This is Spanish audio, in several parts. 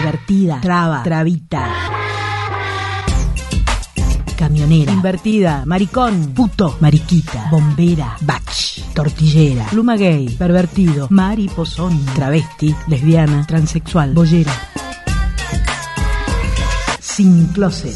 divertida, traba, trabita, camionera, invertida, maricón, puto, mariquita, bombera, bach, tortillera, pluma gay, pervertido, mariposón, travesti, lesbiana, transexual, boyera, sin closet.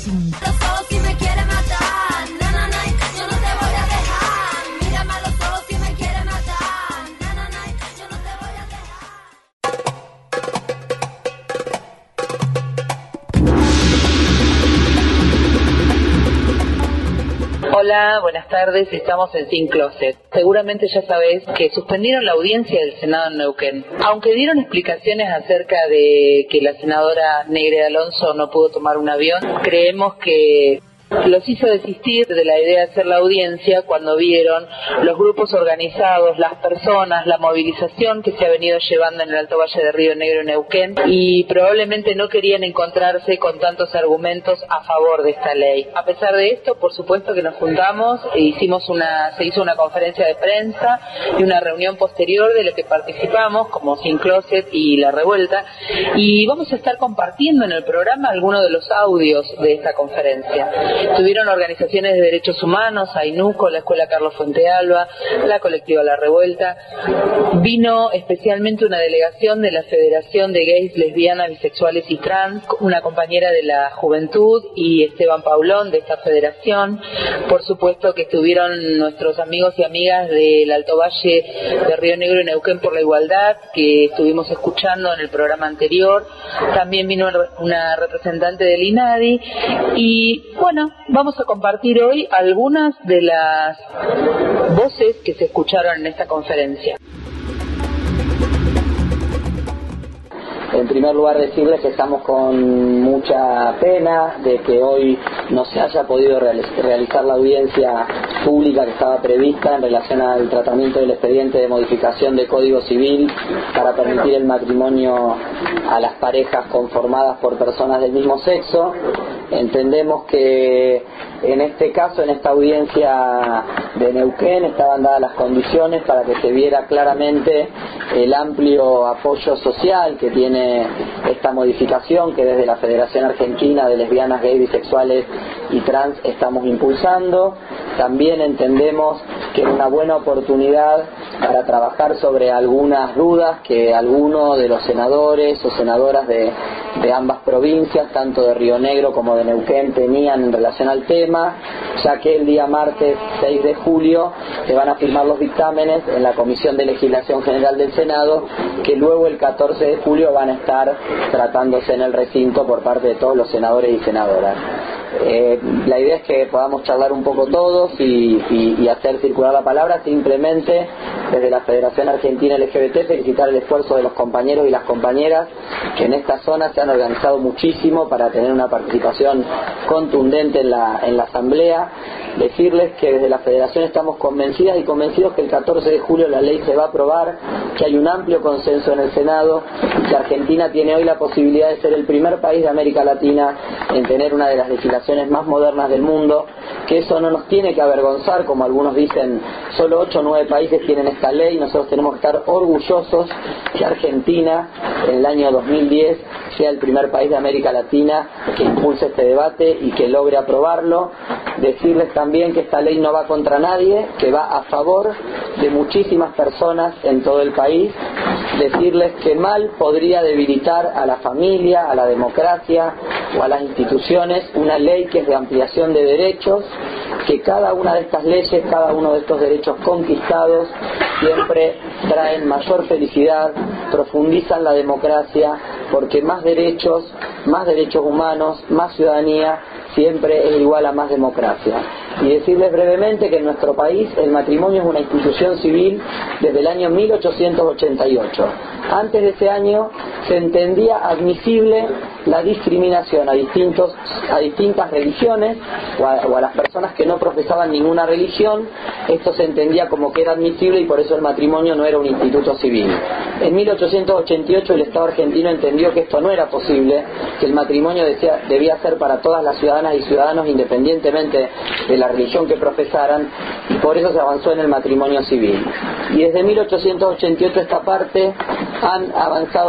Hola, buenas tardes, estamos en Sin Closet. Seguramente ya sabés que suspendieron la audiencia del Senado en Neuquén. Aunque dieron explicaciones acerca de que la senadora Negre Alonso no pudo tomar un avión, creemos que los hizo desistir de la idea de hacer la audiencia cuando vieron los grupos organizados, las personas, la movilización que se ha venido llevando en el Alto Valle de Río Negro y Neuquén, y probablemente no querían encontrarse con tantos argumentos a favor de esta ley. A pesar de esto, por supuesto que nos juntamos e se hizo una conferencia de prensa y una reunión posterior de la que participamos como Sin Closet y La Revuelta, y vamos a estar compartiendo en el programa algunos de los audios de esta conferencia. Tuvieron organizaciones de derechos humanos, AINUCO, la Escuela Carlos Fuentealba, la colectiva La Revuelta. Vino especialmente una delegación de la Federación de Gays, Lesbianas, Bisexuales y Trans, una compañera de la Juventud y Esteban Paulón de esta federación. Por supuesto que estuvieron nuestros amigos y amigas del Alto Valle de Río Negro y Neuquén por la Igualdad, que estuvimos escuchando en el programa anterior. También vino una representante del INADI y, bueno, vamos a compartir hoy algunas de las voces que se escucharon en esta conferencia. En primer lugar, decirles que estamos con mucha pena de que hoy no se haya podido realizar la audiencia pública que estaba prevista en relación al tratamiento del expediente de modificación de Código Civil para permitir el matrimonio a las parejas conformadas por personas del mismo sexo. Entendemos que en este caso, en esta audiencia de Neuquén, estaban dadas las condiciones para que se viera claramente el amplio apoyo social que tiene esta modificación que desde la Federación Argentina de Lesbianas, Gays, Bisexuales y Trans estamos impulsando. También entendemos que es una buena oportunidad para trabajar sobre algunas dudas que algunos de los senadores o senadoras de ambas provincias, tanto de Río Negro como de Neuquén, tenían en relación al tema, ya que el día martes 6 de julio se van a firmar los dictámenes en la Comisión de Legislación General del Senado, que luego el 14 de julio van a estar tratándose en el recinto por parte de todos los senadores y senadoras. La idea es que podamos charlar un poco todos y hacer circular la palabra. Simplemente desde la Federación Argentina LGBT felicitar el esfuerzo de los compañeros y las compañeras que en esta zona se han organizado muchísimo para tener una participación contundente en la asamblea. Decirles que desde la Federación estamos convencidas y convencidos que el 14 de julio la ley se va a aprobar, que hay un amplio consenso en el Senado, que Argentina tiene hoy la posibilidad de ser el primer país de América Latina en tener una de las legislaciones más modernas del mundo, que eso no nos tiene que avergonzar, como algunos dicen, solo 8 o 9 países tienen esta ley. Nosotros tenemos que estar orgullosos que Argentina en el año 2010 sea el primer país de América Latina que impulse este debate y que logre aprobarlo. Decirles también que esta ley no va contra nadie, que va a favor de muchísimas personas en todo el país. Decirles que mal podría debilitar a la familia, a la democracia o a las instituciones una ley que es de ampliación de derechos, que cada una de estas leyes, cada uno de estos derechos conquistados siempre traen mayor felicidad, profundizan la democracia, porque más derechos humanos, más ciudadanía, siempre es igual a más democracia. Y decirles brevemente que en nuestro país el matrimonio es una institución civil desde el año 1888. Antes de ese año se entendía admisible la discriminación a distintas religiones o a las personas que no profesaban ninguna religión. Esto se entendía como que era admisible y por eso el matrimonio no era un instituto civil. En 1888 el Estado argentino entendió que esto no era posible, que el matrimonio debía ser para todas las ciudadanas y ciudadanos independientemente de la religión que profesaran, y por eso se avanzó en el matrimonio civil. Y desde 1888 esta parte han avanzado muchísimo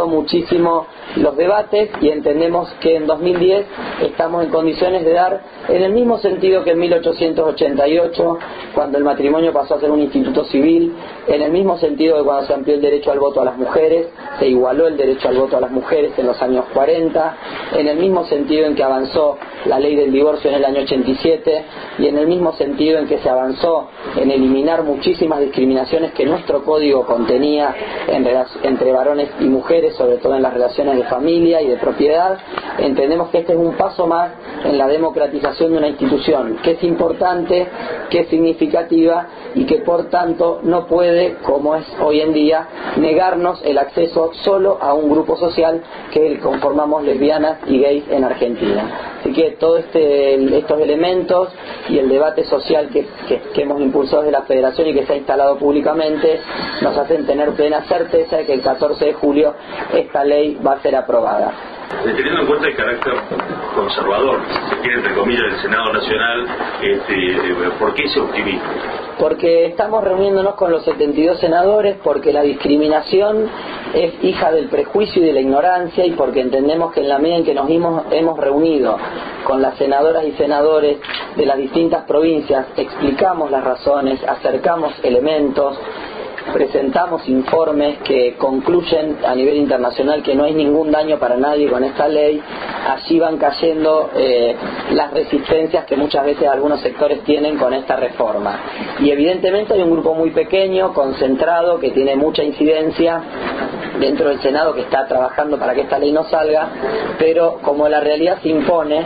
muchísimo los debates y entendemos que en 2010 estamos en condiciones de dar, en el mismo sentido que en 1888, cuando el matrimonio pasó a ser un instituto civil, en el mismo sentido que cuando se amplió el derecho al voto a las mujeres, se igualó el derecho al voto a las mujeres en los años 40, en el mismo sentido en que avanzó la ley del divorcio en el año 87 y en el mismo sentido en que se avanzó en eliminar muchísimas discriminaciones que nuestro código contenía entre varones y mujeres, sobre todo en las relaciones de familia y de propiedad. Entendemos que este es un paso más en la democratización de una institución que es importante, que es significativa y que por tanto no puede, como es hoy en día, negarnos el acceso solo a un grupo social que conformamos lesbianas y gays en Argentina. Así que todos estos elementos y el debate social que hemos impulsado desde la Federación y que se ha instalado públicamente nos hacen tener plena certeza de que el 14 de julio esta ley va a ser aprobada. Teniendo en cuenta el carácter conservador, si se quiere, entre comillas, del Senado Nacional, ¿por qué ese optimismo? Porque estamos reuniéndonos con los 72 senadores, porque la discriminación es hija del prejuicio y de la ignorancia, y porque entendemos que en la medida en que nos hemos reunido con las senadoras y senadores de las distintas provincias, explicamos las razones, acercamos elementos, presentamos informes que concluyen a nivel internacional que no hay ningún daño para nadie con esta ley, allí van cayendo las resistencias que muchas veces algunos sectores tienen con esta reforma. Y evidentemente hay un grupo muy pequeño, concentrado, que tiene mucha incidencia dentro del Senado, que está trabajando para que esta ley no salga, pero como la realidad se impone,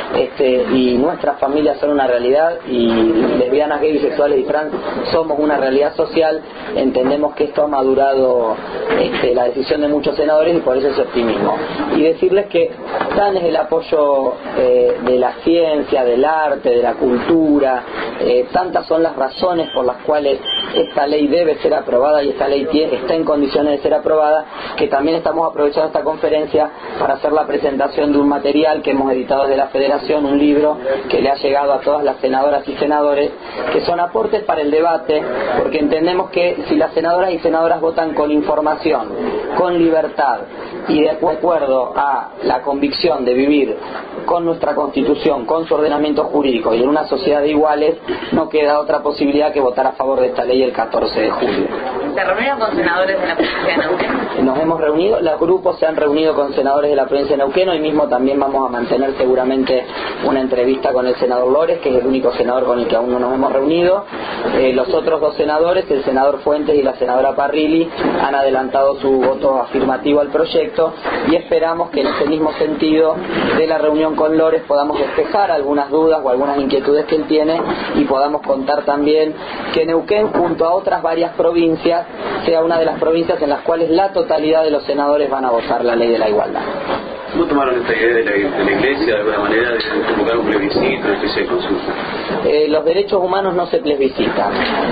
y nuestras familias son una realidad, y lesbianas, gays, bisexuales y trans somos una realidad social, entendemos que esto ha madurado la decisión de muchos senadores y por eso ese optimismo. Y decirles que tan es el apoyo de la ciencia, del arte, de la cultura, tantas son las razones por las cuales esta ley debe ser aprobada y esta ley está en condiciones de ser aprobada, que también estamos aprovechando esta conferencia para hacer la presentación de un material que hemos editado desde la Federación, un libro que le ha llegado a todas las senadoras y senadores, que son aportes para el debate, porque entendemos que si las senadoras y senadoras votan con información, con libertad y de acuerdo a la convicción de vivir con nuestra Constitución, con su ordenamiento jurídico y en una sociedad de iguales, no queda otra posibilidad que votar a favor de esta ley el 14 de julio. ¿Se reunieron con senadores de la provincia de Neuquén? Nos hemos reunido, los grupos se han reunido con senadores de la provincia de Neuquén. Hoy mismo también vamos a mantener seguramente una entrevista con el senador Lores, que es el único senador con el que aún no nos hemos reunido. Los otros dos senadores, el senador Fuentes y la senadora Parrilli, han adelantado su voto afirmativo al proyecto y esperamos que en ese mismo sentido de la reunión con Lores podamos despejar algunas dudas o algunas inquietudes que él tiene y podamos contar también que Neuquén, junto a otras varias provincias, sea una de las provincias en las cuales la totalidad de los senadores van a votar la ley de la igualdad. ¿Cómo tomaron esta idea de la Iglesia, de alguna manera, de convocar un plebiscito, una especie de consulta? Los derechos humanos no se plebiscitan.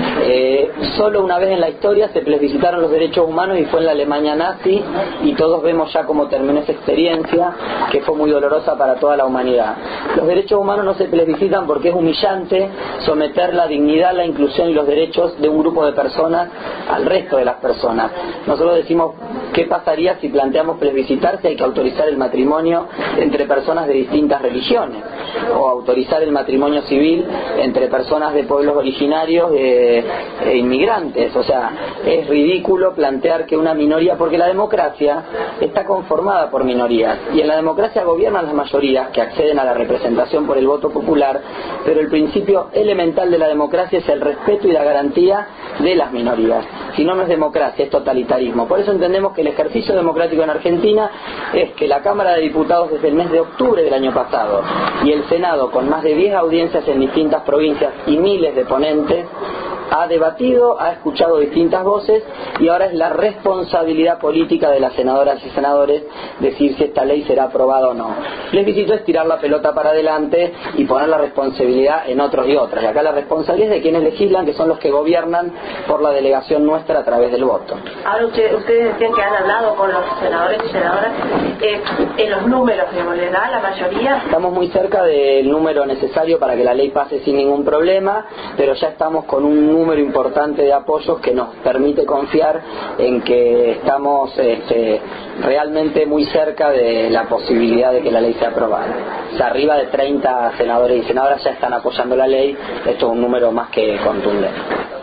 Solo una vez en la historia se plebiscitaron los derechos humanos y fue en la Alemania nazi, y todos vemos ya cómo terminó esa experiencia, que fue muy dolorosa para toda la humanidad. Los derechos humanos no se plebiscitan porque es humillante someter la dignidad, la inclusión y los derechos de un grupo de personas al resto de las personas. Nosotros decimos, ¿qué pasaría si planteamos plebiscitarse? Hay que autorizar el matrimonio entre personas de distintas religiones, o autorizar el matrimonio civil entre personas de pueblos originarios e inmigrantes. O sea, es ridículo plantear que una minoría, porque la democracia está conformada por minorías, y en la democracia gobiernan las mayorías que acceden a la representación por el voto popular, pero el principio elemental de la democracia es el respeto y la garantía de las minorías. Si no, no es democracia, es totalitarismo. Por eso entendemos que el ejercicio democrático en Argentina es que la Cámara de Diputados, desde el mes de octubre del año pasado, y el Senado, con más de 10 audiencias en distintas provincias y miles de ponentes, ha debatido, ha escuchado distintas voces, y ahora es la responsabilidad política de las senadoras y senadores decir si esta ley será aprobada o no. Plebiscito es tirar la pelota para adelante y poner la responsabilidad en otros y otras, y acá la responsabilidad es de quienes legislan, que son los que gobiernan por la delegación nuestra a través del voto. Ahora ustedes decían que han hablado con los senadores y senadoras, en los números, digamos, ¿les da la mayoría? Estamos muy cerca del número necesario para que la ley pase sin ningún problema, pero ya estamos con un número número importante de apoyos que nos permite confiar en que estamos realmente muy cerca de la posibilidad de que la ley sea aprobada. O sea, arriba de 30 senadores y senadoras ya están apoyando la ley. Esto es un número más que contundente.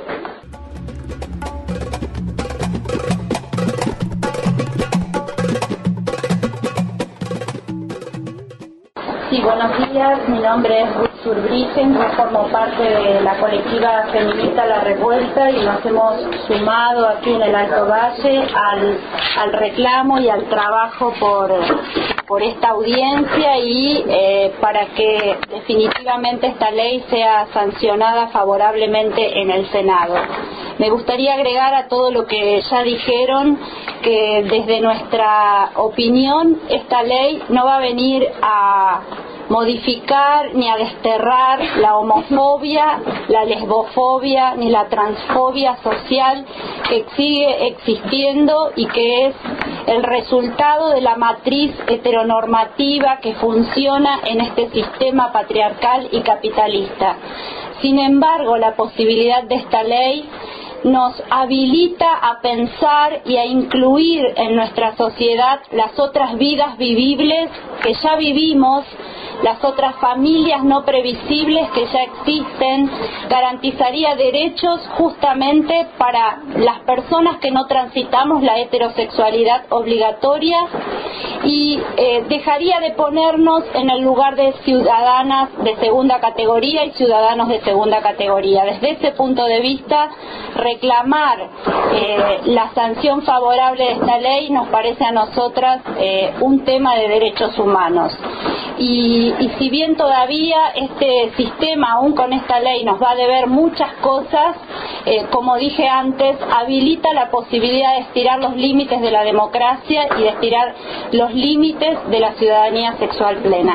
Sí, buenos días. Mi nombre es Ruth Surbrigen. Yo formo parte de la colectiva feminista La Revuelta y nos hemos sumado aquí en el Alto Valle al reclamo y al trabajo por esta audiencia y para que definitivamente esta ley sea sancionada favorablemente en el Senado. Me gustaría agregar a todo lo que ya dijeron que desde nuestra opinión esta ley no va a venir a modificar ni a desterrar la homofobia, la lesbofobia ni la transfobia social que sigue existiendo y que es el resultado de la matriz heteronormativa que funciona en este sistema patriarcal y capitalista. Sin embargo, la posibilidad de esta ley nos habilita a pensar y a incluir en nuestra sociedad las otras vidas vivibles que ya vivimos, las otras familias no previsibles que ya existen, garantizaría derechos justamente para las personas que no transitamos la heterosexualidad obligatoria y dejaría de ponernos en el lugar de ciudadanas de segunda categoría y ciudadanos de segunda categoría. Desde ese punto de vista, reclamar la sanción favorable de esta ley nos parece a nosotras un tema de derechos humanos. Y si bien todavía este sistema, aún con esta ley, nos va a deber muchas cosas, como dije antes, habilita la posibilidad de estirar los límites de la democracia y de estirar los límites de la ciudadanía sexual plena.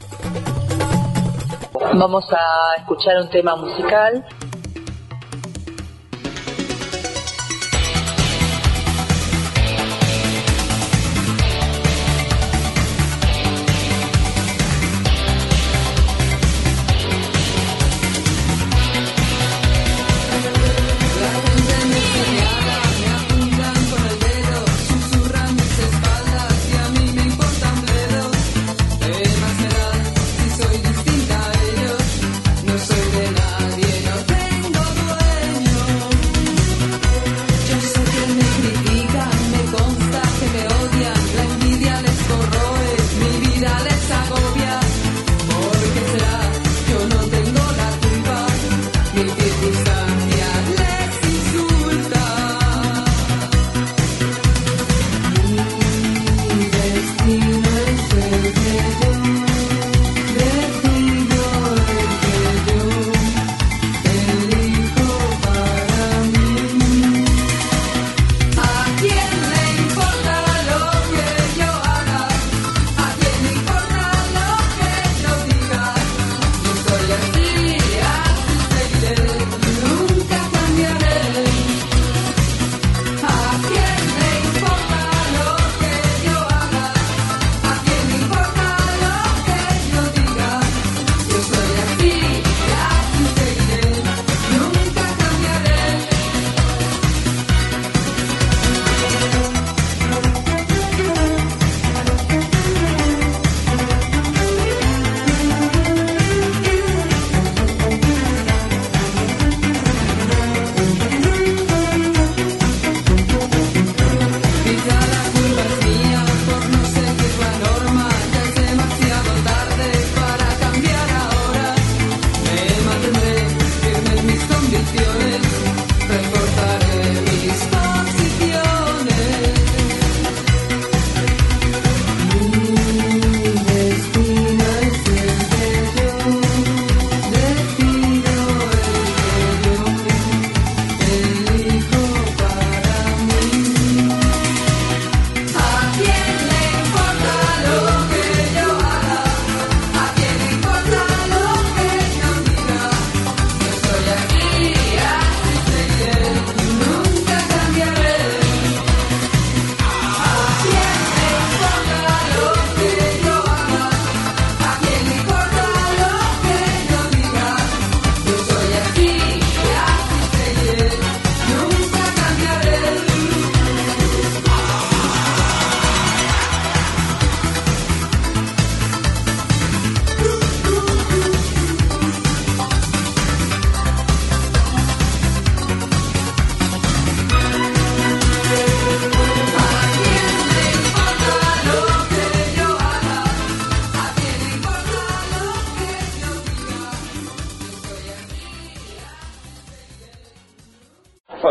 Vamos a escuchar un tema musical. No soy de nadie, no te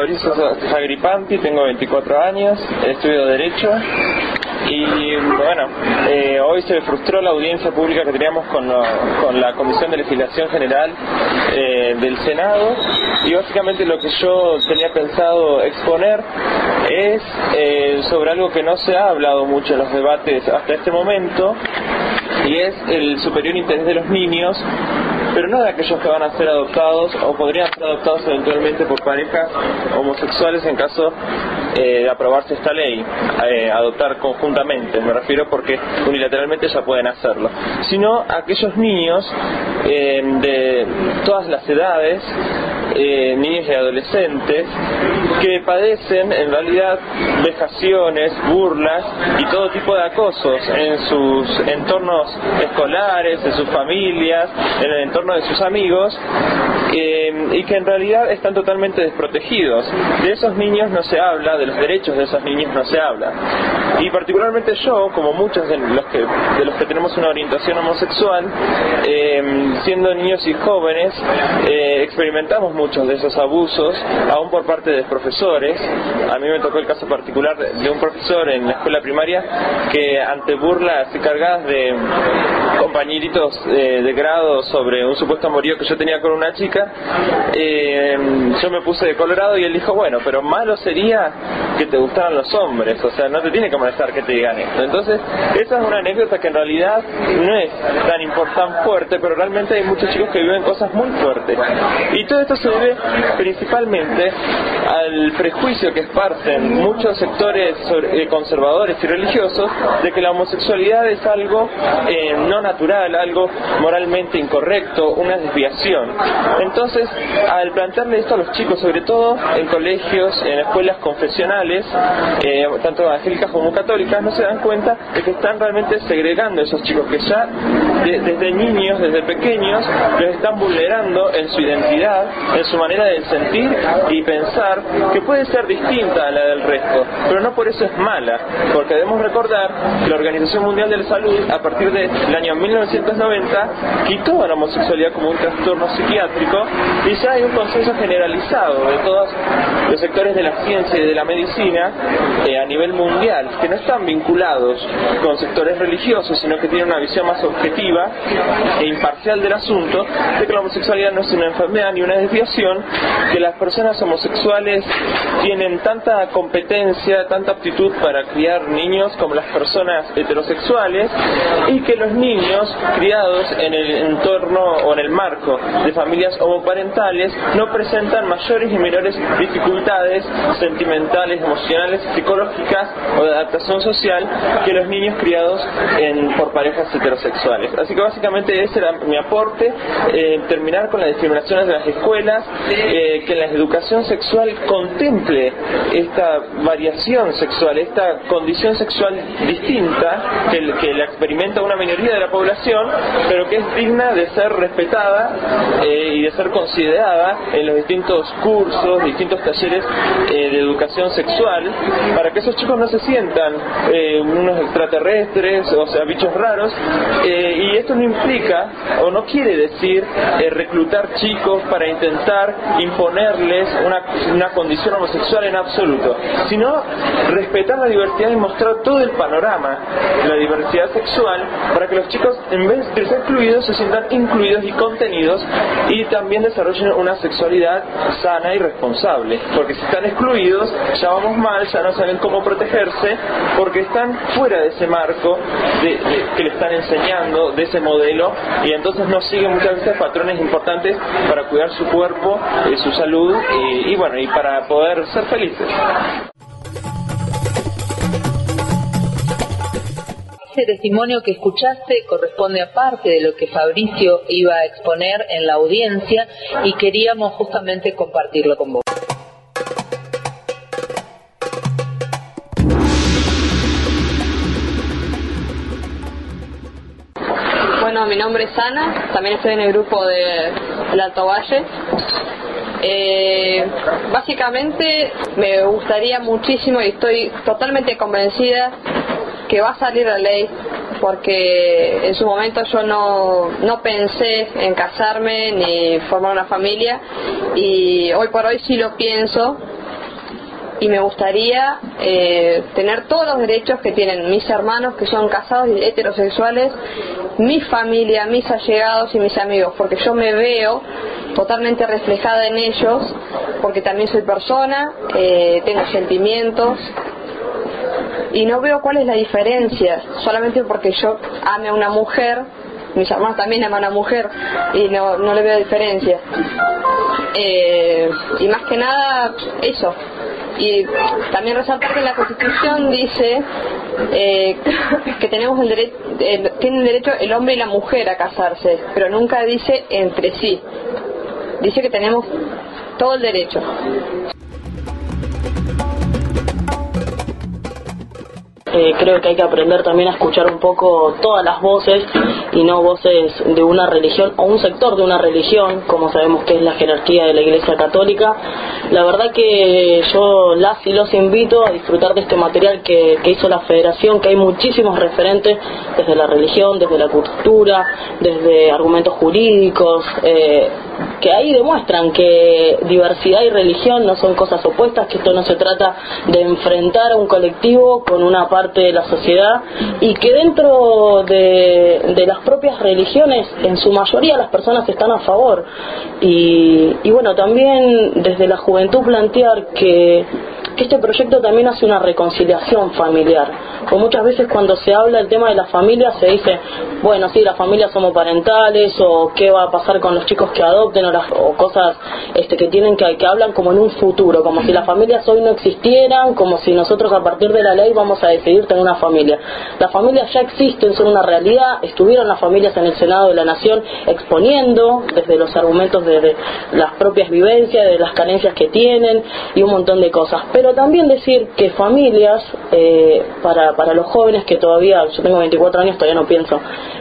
Fabricio Agripanti, tengo 24 años, estudio Derecho y bueno, hoy se frustró la audiencia pública que teníamos con la Comisión de Legislación General del Senado, y básicamente lo que yo tenía pensado exponer es sobre algo que no se ha hablado mucho en los debates hasta este momento, y es el superior interés de los niños, pero no de aquellos que van a ser adoptados o podrían ser adoptados eventualmente por parejas homosexuales en caso de aprobarse esta ley, adoptar conjuntamente, me refiero porque unilateralmente ya pueden hacerlo, sino aquellos niños de todas las edades, niños y adolescentes que padecen en realidad vejaciones, burlas y todo tipo de acosos en sus entornos escolares, en sus familias, en el entorno de sus amigos, y que en realidad están totalmente desprotegidos. De esos niños no se habla, de los derechos de esos niños no se habla. Y particularmente yo, como muchos de los que tenemos una orientación homosexual, siendo niños y jóvenes, experimentamos muchos de esos abusos, aún por parte de profesores. A mí me tocó el caso particular de un profesor en la escuela primaria que, ante burlas cargadas de compañeritos de grado sobre un supuesto amorío que yo tenía con una chica, yo me puse de colorado y él dijo, bueno, pero malo sería que te gustaran los hombres, o sea, no te tiene que molestar que te digan esto. Entonces, esa es una anécdota que en realidad no es tan fuerte, pero realmente hay muchos chicos que viven cosas muy fuertes. Y todo esto se debe principalmente al prejuicio que esparcen muchos sectores conservadores y religiosos de que la homosexualidad es algo no natural, algo moralmente incorrecto, una desviación. Entonces, al plantearle esto a los chicos, sobre todo en colegios, en escuelas confesionales, tanto evangélicas como católicas, no se dan cuenta de que están realmente segregando a esos chicos que ya desde niños, desde pequeños, los están vulnerando en su identidad, en su manera de sentir y pensar, que puede ser distinta a la del resto, pero no por eso es mala, porque debemos recordar que la Organización Mundial de la Salud, a partir del año 1990, quitó a la homosexualidad como un trastorno psiquiátrico, y ya hay un consenso generalizado de todos los sectores de la ciencia y de la medicina a nivel mundial, que no están vinculados con sectores religiosos, sino que tienen una visión más objetiva e imparcial del asunto, de que la homosexualidad no es una enfermedad ni una desviación, que las personas homosexuales tienen tanta competencia, tanta aptitud para criar niños como las personas heterosexuales, y que los niños criados en el entorno o en el marco de familias homoparentales no presentan mayores y menores dificultades sentimentales, emocionales, psicológicas o de adaptación social que los niños criados por parejas heterosexuales. Así que básicamente ese era mi aporte, terminar con las discriminaciones de las escuelas, que la educación sexual contemple esta variación sexual, esta condición sexual distinta que la experimenta una minoría de la población, pero que es digna de ser respetada y de ser considerada en los distintos cursos, distintos talleres de educación sexual, para que esos chicos no se sientan unos extraterrestres, o sea, bichos raros, y esto no implica o no quiere decir reclutar chicos para intentar imponerles una condición homosexual en absoluto, sino respetar la diversidad y mostrar todo el panorama de la diversidad sexual, para que los chicos, en vez de ser excluidos, se sientan incluidos y contenidos, y también desarrollen una sexualidad sana y responsable, porque si están excluidos ya vamos mal, ya no saben cómo protegerse, porque están fuera de ese marco que le están enseñando, de ese modelo, y entonces no siguen muchas veces patrones importantes para cuidar su cuerpo, su salud y bueno, y para poder ser felices. Ese testimonio que escuchaste corresponde a parte de lo que Fabricio iba a exponer en la audiencia, y queríamos justamente compartirlo con vos. Bueno, mi nombre es Ana, también estoy en el grupo del Alto Valle. Básicamente me gustaría muchísimo, y estoy totalmente convencida, que va a salir la ley, porque en su momento yo no pensé en casarme ni formar una familia, y hoy por hoy sí lo pienso, y me gustaría tener todos los derechos que tienen mis hermanos que son casados y heterosexuales, mi familia, mis allegados y mis amigos, porque yo me veo totalmente reflejada en ellos, porque también soy persona, tengo sentimientos y no veo cuál es la diferencia, solamente porque yo ame a una mujer, mis hermanos también aman a una mujer y no le veo diferencia. Y más que nada eso. Y también resaltar que la Constitución dice que tenemos tienen derecho el hombre y la mujer a casarse, pero nunca dice entre sí. Dice que tenemos todo el derecho. Creo que hay que aprender también a escuchar un poco todas las voces y no voces de una religión o un sector de una religión, como sabemos que es la jerarquía de la Iglesia Católica. La verdad que yo las y los invito a disfrutar de este material que hizo la Federación, que hay muchísimos referentes desde la religión, desde la cultura, desde argumentos jurídicos, que ahí demuestran que diversidad y religión no son cosas opuestas, que esto no se trata de enfrentar a un colectivo con una parte de la sociedad, y que dentro de las propias religiones en su mayoría las personas están a favor. Y bueno, también desde la juventud plantear que este proyecto también hace una reconciliación familiar, porque muchas veces cuando se habla del tema de la familia se dice, bueno, sí, las familias homoparentales, o qué va a pasar con los chicos que adopten, o cosas que tienen que hablan como en un futuro, como si las familias hoy no existieran, como si nosotros a partir de la ley vamos a decidir tener una familia. Las familias ya existen, son una realidad. Estuvieron las familias en el Senado de la Nación exponiendo desde los argumentos de las propias vivencias, de las carencias que tienen y un montón de cosas. Pero también decir que familias, para los jóvenes que todavía, yo tengo 24 años, todavía no pienso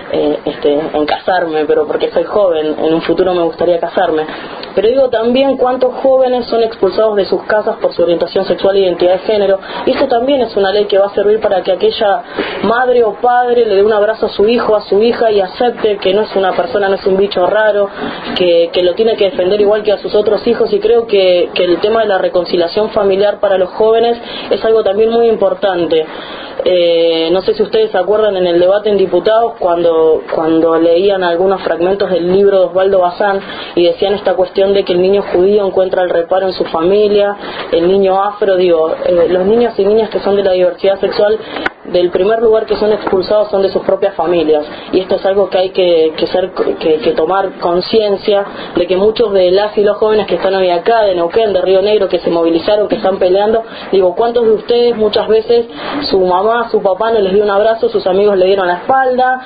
en casarme, pero porque soy joven, en un futuro me gustaría casarme. Pero digo también cuántos jóvenes son expulsados de sus casas por su orientación sexual e identidad de género, y eso también es una ley que va a servir para que aquella madre o padre le dé un abrazo a su hijo, a su hija, y acepte que no es una persona, no es un bicho raro, que lo tiene que defender igual que a sus otros hijos. Y creo que el tema de la reconciliación familiar para los jóvenes es algo también muy importante. No sé si ustedes se acuerdan en el debate en diputados cuando leían algunos fragmentos del libro de Osvaldo Bazán y decían esta cuestión de que el niño judío encuentra el reparo en su familia, el niño afro, los niños y niñas que son de la diversidad sexual, del primer lugar que son expulsados son de sus propias familias, y esto es algo que hay que tomar conciencia de, que muchos de las y los jóvenes que están hoy acá, de Neuquén, de Río Negro, que se movilizaron, que están peleando, ¿cuántos de ustedes muchas veces su mamá, su papá no les dio un abrazo, sus amigos le dieron la espalda?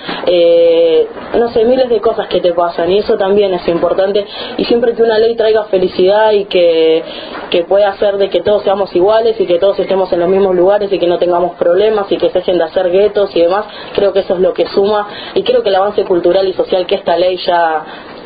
No sé, miles de cosas que te pasan, y eso también es importante. Y siempre que una ley traiga felicidad y que pueda hacer de que todos seamos iguales y que todos estemos en los mismos lugares y que no tengamos problemas y que se dejen de hacer guetos y demás, creo que eso es lo que suma, y creo que el avance cultural y social que esta ley ya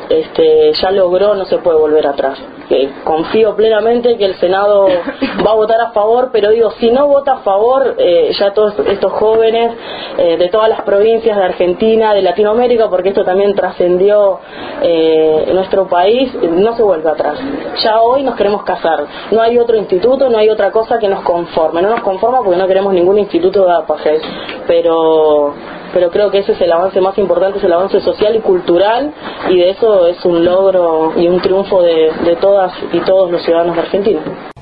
logró no se puede volver atrás. Confío plenamente que el Senado va a votar a favor, pero si no vota a favor, ya todos estos jóvenes de todas las provincias de Argentina, de Latinoamérica, porque esto también trascendió nuestro país, no se vuelve atrás. Ya hoy nos queremos casar, no hay otro instituto, no hay otra cosa que nos conforme. No nos conforma porque no queremos ningún instituto de APAGES, pero creo que ese es el avance más importante, es el avance social y cultural, y de eso es un logro y un triunfo de todas y todos los ciudadanos de Argentina.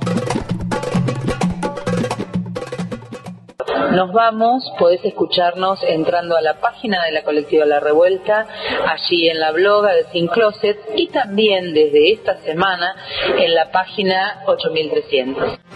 Nos vamos, podés escucharnos entrando a la página de la colectiva La Revuelta, allí en la bloga de Sin Closet, y también desde esta semana en la página 8300.